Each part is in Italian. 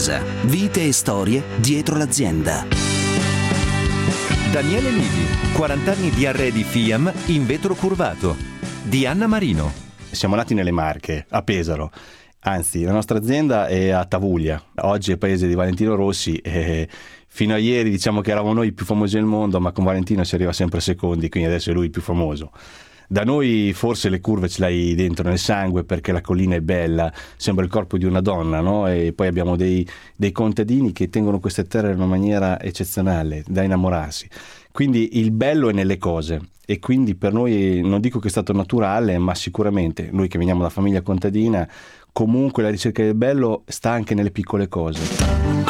impresa. Vite e storie dietro l'azienda. Daniele Livi, 40 anni di arredi Fiam in vetro curvato. Di Anna Marino. Siamo nati nelle Marche, a Pesaro. Anzi, la nostra azienda è a Tavuglia. Oggi è paese di Valentino Rossi e fino a ieri diciamo che eravamo noi i più famosi del mondo, ma con Valentino si arriva sempre secondi, quindi adesso è lui il più famoso. Da noi forse le curve ce l'hai dentro nel sangue perché la collina è bella, sembra il corpo di una donna, no? E poi abbiamo dei contadini che tengono queste terre in una maniera eccezionale, da innamorarsi. Quindi il bello è nelle cose e quindi per noi non dico che è stato naturale, ma sicuramente noi che veniamo da famiglia contadina, comunque la ricerca del bello sta anche nelle piccole cose.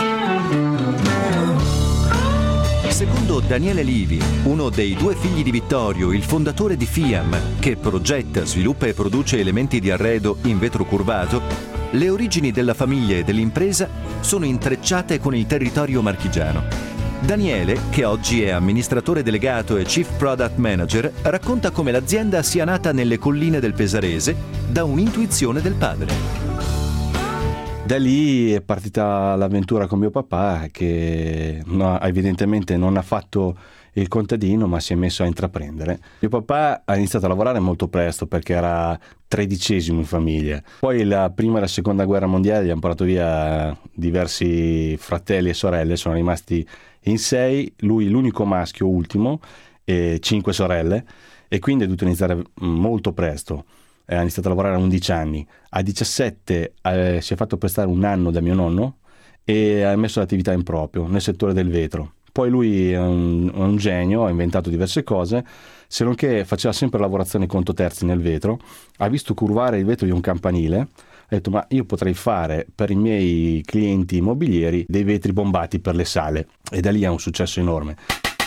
Secondo Daniele Livi, uno dei due figli di Vittorio, il fondatore di Fiam, che progetta, sviluppa e produce elementi di arredo in vetro curvato, le origini della famiglia e dell'impresa sono intrecciate con il territorio marchigiano. Daniele, che oggi è amministratore delegato e Chief Product Manager, racconta come l'azienda sia nata nelle colline del Pesarese da un'intuizione del padre. Da lì è partita l'avventura con mio papà che evidentemente non ha fatto il contadino ma si è messo a intraprendere. Mio papà ha iniziato a lavorare molto presto perché era 13° in famiglia. Poi la prima e la seconda guerra mondiale gli hanno portato via diversi fratelli e sorelle, sono rimasti in 6, lui l'unico maschio ultimo e 5 sorelle e quindi è dovuto iniziare molto presto. Ha iniziato a lavorare a 11 anni, a 17 si è fatto prestare un anno da mio nonno e ha messo l'attività in proprio nel settore del vetro. Poi lui è un genio, ha inventato diverse cose, se non che faceva sempre lavorazioni conto terzi nel vetro, ha visto curvare il vetro di un campanile, ha detto ma io potrei fare per i miei clienti immobilieri dei vetri bombati per le sale e da lì ha un successo enorme.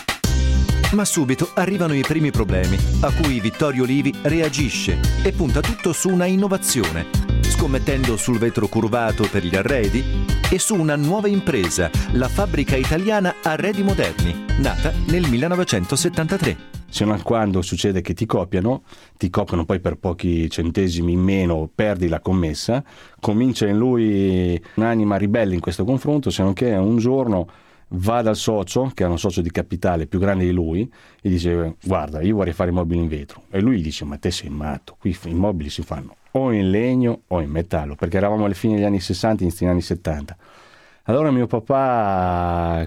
Ma subito arrivano i primi problemi, a cui Vittorio Livi reagisce e punta tutto su una innovazione, scommettendo sul vetro curvato per gli arredi e su una nuova impresa, la fabbrica italiana Arredi Moderni, nata nel 1973. Se non quando succede che ti copiano poi per pochi centesimi in meno, perdi la commessa, comincia in lui un'anima ribelle in questo confronto, se non che un giorno va dal socio, che è un socio di capitale più grande di lui, e dice guarda io vorrei fare i mobili in vetro, e lui gli dice ma te sei matto, qui i mobili si fanno o in legno o in metallo, perché eravamo alle fine degli anni 60 inizi degli anni 70. Allora mio papà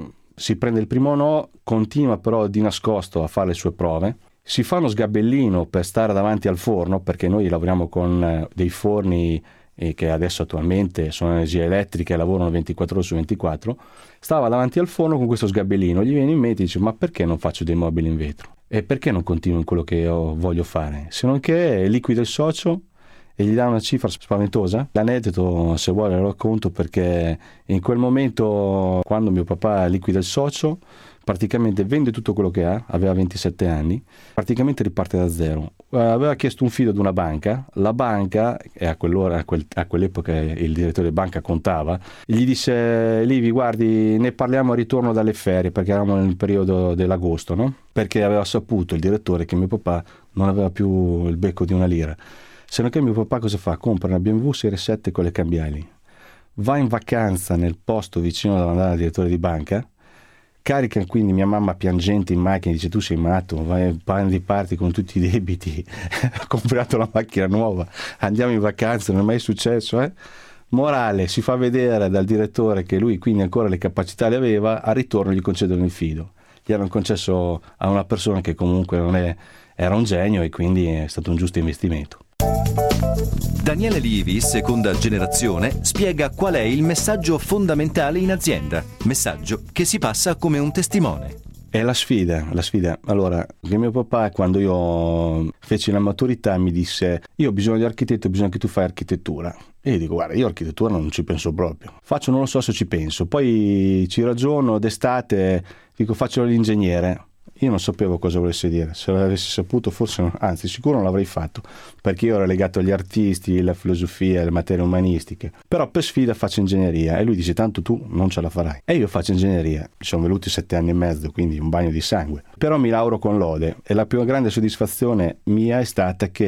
si prende il primo no, continua però di nascosto a fare le sue prove, si fa uno sgabellino per stare davanti al forno, perché noi lavoriamo con dei forni che adesso attualmente sono energia elettrica e lavorano 24 ore su 24, stava davanti al forno con questo sgabellino, gli viene in mente e dice ma perché non faccio dei mobili in vetro? E perché non continuo in quello che io voglio fare? Se non che liquida il socio e gli dà una cifra spaventosa. L'aneddoto, se vuole, lo racconto perché in quel momento, quando mio papà liquida il socio, praticamente vende tutto quello che ha, aveva 27 anni, praticamente riparte da zero. Aveva chiesto un fido ad una banca, la banca, e a quell'epoca il direttore di banca contava, gli disse Livi guardi ne parliamo a ritorno dalle ferie, perché eravamo nel periodo dell'agosto, no? Perché aveva saputo il direttore che mio papà non aveva più il becco di una lira. Se non che mio papà cosa fa? Compra una BMW Serie 7 con le cambiali, va in vacanza nel posto vicino dove andava il direttore di banca, carica quindi mia mamma piangente in macchina, dice tu sei matto, parti con tutti i debiti, ho comprato la macchina nuova, andiamo in vacanza, non è mai successo, eh? Morale, si fa vedere dal direttore che lui quindi ancora le capacità le aveva, al ritorno gli concedono il fido, gli hanno concesso a una persona che comunque era un genio e quindi è stato un giusto investimento. Daniele Livi, seconda generazione, spiega qual è il messaggio fondamentale in azienda, messaggio che si passa come un testimone. È la sfida. Allora, mio papà quando io feci la maturità mi disse io ho bisogno di architetto, bisogna che tu fai architettura. E io dico guarda, io architettura non ci penso proprio. Non lo so se ci penso. Poi ci ragiono d'estate, dico faccio l'ingegnere. Io non sapevo cosa volesse dire, se l'avessi saputo forse, anzi sicuro non l'avrei fatto, perché io ero legato agli artisti, alla filosofia, alle materie umanistiche, però per sfida faccio ingegneria e lui dice tanto tu non ce la farai e io faccio ingegneria, mi sono venuti 7 anni e mezzo, quindi un bagno di sangue, però mi lauro con lode e la più grande soddisfazione mia è stata che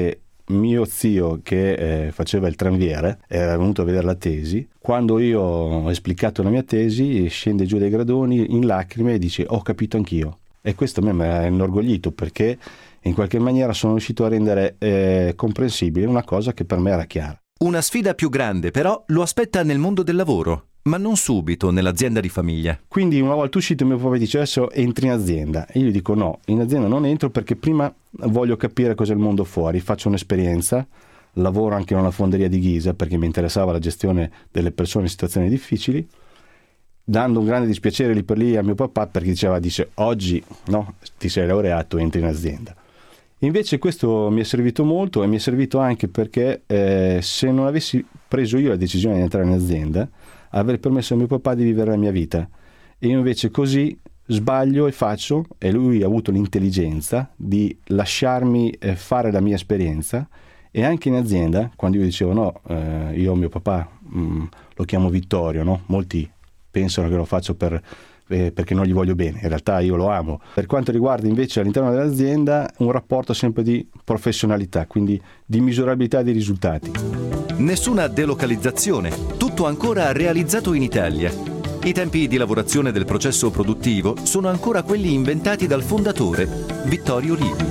mio zio che faceva il tranviere era venuto a vedere la tesi. Quando io ho esplicato la mia tesi, scende giù dai gradoni in lacrime e dice: ho capito anch'io. E questo a me mi ha inorgoglito, perché in qualche maniera sono riuscito a rendere comprensibile una cosa che per me era chiara. Una sfida più grande però lo aspetta nel mondo del lavoro, ma non subito nell'azienda di famiglia. Quindi una volta uscito mio papà dice: adesso entri in azienda. E io gli dico: no, in azienda non entro, perché prima voglio capire cos'è il mondo fuori, faccio un'esperienza, lavoro anche in una fonderia di ghisa perché mi interessava la gestione delle persone in situazioni difficili, dando un grande dispiacere lì per lì a mio papà, perché dice: oggi no, ti sei laureato, entri in azienda. Invece questo mi è servito molto, e mi è servito anche perché se non avessi preso io la decisione di entrare in azienda, avrei permesso a mio papà di vivere la mia vita. E io invece così sbaglio e faccio, e lui ha avuto l'intelligenza di lasciarmi fare la mia esperienza. E anche in azienda, quando io dicevo no, io mio papà lo chiamo Vittorio, no? Molti pensano che lo faccio perché non gli voglio bene, in realtà io lo amo. Per quanto riguarda invece all'interno dell'azienda, un rapporto sempre di professionalità, quindi di misurabilità dei risultati. Nessuna delocalizzazione, tutto ancora realizzato in Italia. I tempi di lavorazione del processo produttivo sono ancora quelli inventati dal fondatore, Vittorio Livi.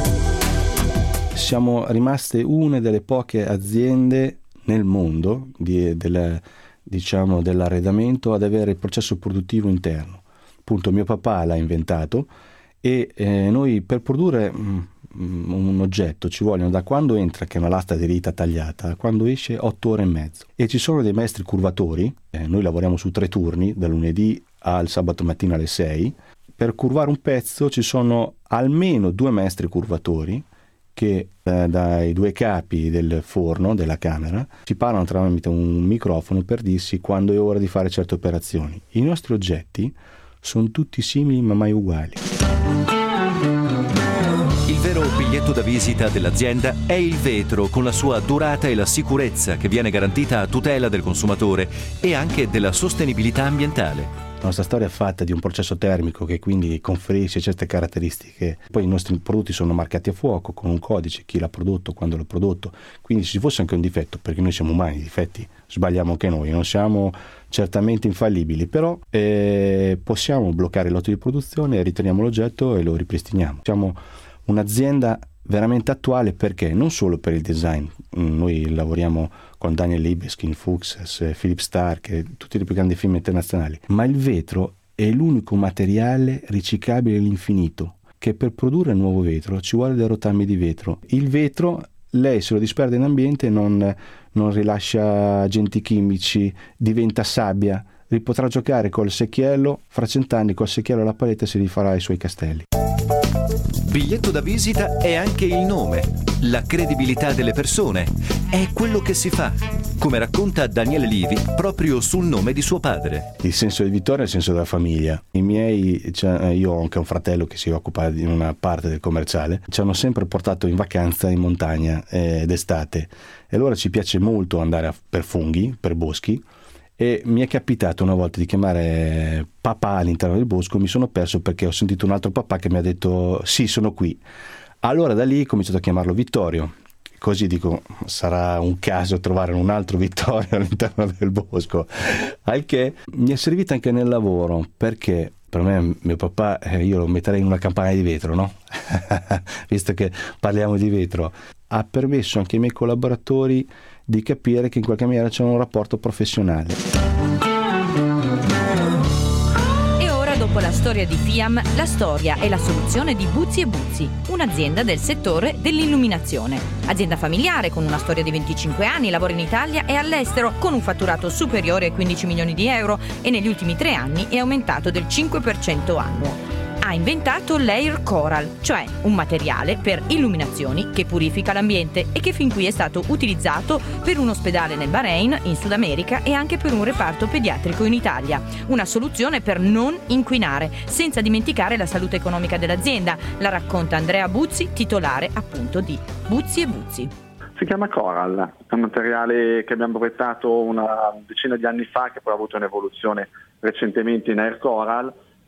Siamo rimaste una delle poche aziende nel mondo dell'arredamento ad avere il processo produttivo interno. Appunto mio papà l'ha inventato, e noi per produrre un oggetto ci vogliono, da quando entra, che è una lastra di rita tagliata, a quando esce, 8 ore e mezzo. E ci sono dei maestri curvatori, noi lavoriamo su 3 turni, dal lunedì al sabato mattina alle 6. Per curvare un pezzo ci sono almeno 2 maestri curvatori che dai 2 capi del forno, della camera, ci parlano tramite un microfono per dirsi quando è ora di fare certe operazioni. I nostri oggetti sono tutti simili ma mai uguali. Il vero biglietto da visita dell'azienda è il vetro, con la sua durata e la sicurezza che viene garantita a tutela del consumatore e anche della sostenibilità ambientale. La nostra storia è fatta di un processo termico che quindi conferisce certe caratteristiche. Poi i nostri prodotti sono marcati a fuoco con un codice, chi l'ha prodotto, quando l'ha prodotto. Quindi se ci fosse anche un difetto, perché noi siamo umani, i difetti sbagliamo anche noi, non siamo certamente infallibili, però possiamo bloccare il lotto di produzione, riteniamo l'oggetto e lo ripristiniamo. Siamo un'azienda veramente attuale, perché non solo per il design, noi lavoriamo con Daniel Libeskind, Fuchs, Philip Stark, tutti i più grandi film internazionali, ma il vetro è l'unico materiale riciclabile all'infinito, che per produrre nuovo vetro ci vuole dei rotami di vetro. Il vetro lei se lo disperde in ambiente non rilascia agenti chimici, diventa sabbia, potrà giocare col secchiello, fra 100 anni col secchiello alla paletta si rifarà i suoi castelli. Biglietto da visita è anche il nome, la credibilità delle persone, è quello che si fa, come racconta Daniele Livi proprio sul nome di suo padre. Il senso di vittoria è il senso della famiglia. I miei, io ho anche un fratello che si occupa di una parte del commerciale, ci hanno sempre portato in vacanza in montagna d'estate, e allora ci piace molto andare per funghi, per boschi. E mi è capitato una volta di chiamare papà all'interno del bosco, mi sono perso perché ho sentito un altro papà che mi ha detto sì, sono qui. Allora da lì ho cominciato a chiamarlo Vittorio, così dico sarà un caso trovare un altro Vittorio all'interno del bosco, al che mi è servita anche nel lavoro, perché per me mio papà io lo metterei in una campana di vetro, no? Visto che parliamo di vetro, ha permesso anche ai miei collaboratori di capire che in qualche maniera c'è un rapporto professionale. E ora, dopo la storia di FIAM, la storia e la soluzione di Buzzi e Buzzi, un'azienda del settore dell'illuminazione. Azienda familiare con una storia di 25 anni, lavora in Italia e all'estero, con un fatturato superiore ai 15 milioni di euro e negli ultimi 3 anni è aumentato del 5% annuo. Ha inventato l'Air Coral, cioè un materiale per illuminazioni che purifica l'ambiente e che fin qui è stato utilizzato per un ospedale nel Bahrain, in Sud America, e anche per un reparto pediatrico in Italia. Una soluzione per non inquinare, senza dimenticare la salute economica dell'azienda. La racconta Andrea Buzzi, titolare appunto di Buzzi e Buzzi. Si chiama Coral, è un materiale che abbiamo brevettato una decina di anni fa, che poi ha avuto un'evoluzione recentemente in Air Coral,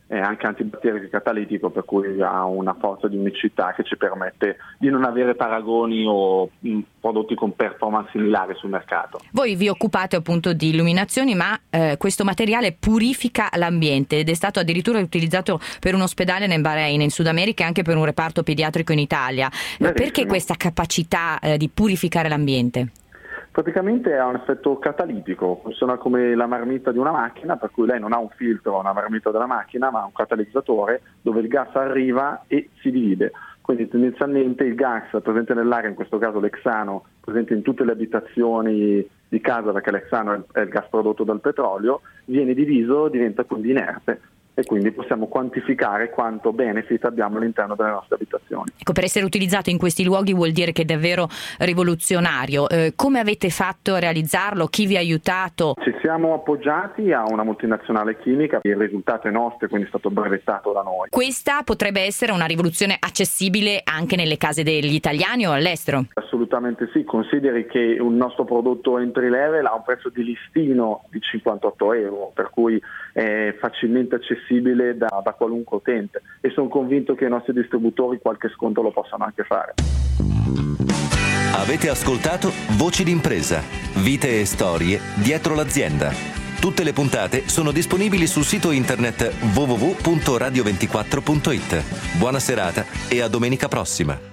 è anche antibatterico e catalitico, per cui ha una forza di unicità che ci permette di non avere paragoni o prodotti con performance similari sul mercato. Voi vi occupate appunto di illuminazioni, ma questo materiale purifica l'ambiente ed è stato addirittura utilizzato per un ospedale nel Bahrain, in Sud America, e anche per un reparto pediatrico in Italia. Perché questa capacità di purificare l'ambiente? Praticamente ha un effetto catalitico, funziona come la marmitta di una macchina, per cui lei non ha un filtro, una marmitta della macchina, ma ha un catalizzatore dove il gas arriva e si divide. Quindi tendenzialmente il gas presente nell'aria, in questo caso l'exano, presente in tutte le abitazioni di casa, perché l'exano è il gas prodotto dal petrolio, viene diviso, diventa quindi inerte, e quindi possiamo quantificare quanto benefit abbiamo all'interno delle nostre abitazioni. Ecco, per essere utilizzato in questi luoghi vuol dire che è davvero rivoluzionario. Come avete fatto a realizzarlo? Chi vi ha aiutato? Ci siamo appoggiati a una multinazionale chimica, il risultato è nostro, quindi è stato brevettato da noi. Questa potrebbe essere una rivoluzione accessibile anche nelle case degli italiani o all'estero? Assolutamente sì, consideri che un nostro prodotto entry level ha un prezzo di listino di 58 euro, per cui è facilmente accessibile da qualunque utente, e sono convinto che i nostri distributori qualche sconto lo possano anche fare. Avete ascoltato Voci d'impresa, vite e storie dietro l'azienda. Tutte le puntate sono disponibili sul sito internet www.radio24.it. Buona serata e a domenica prossima.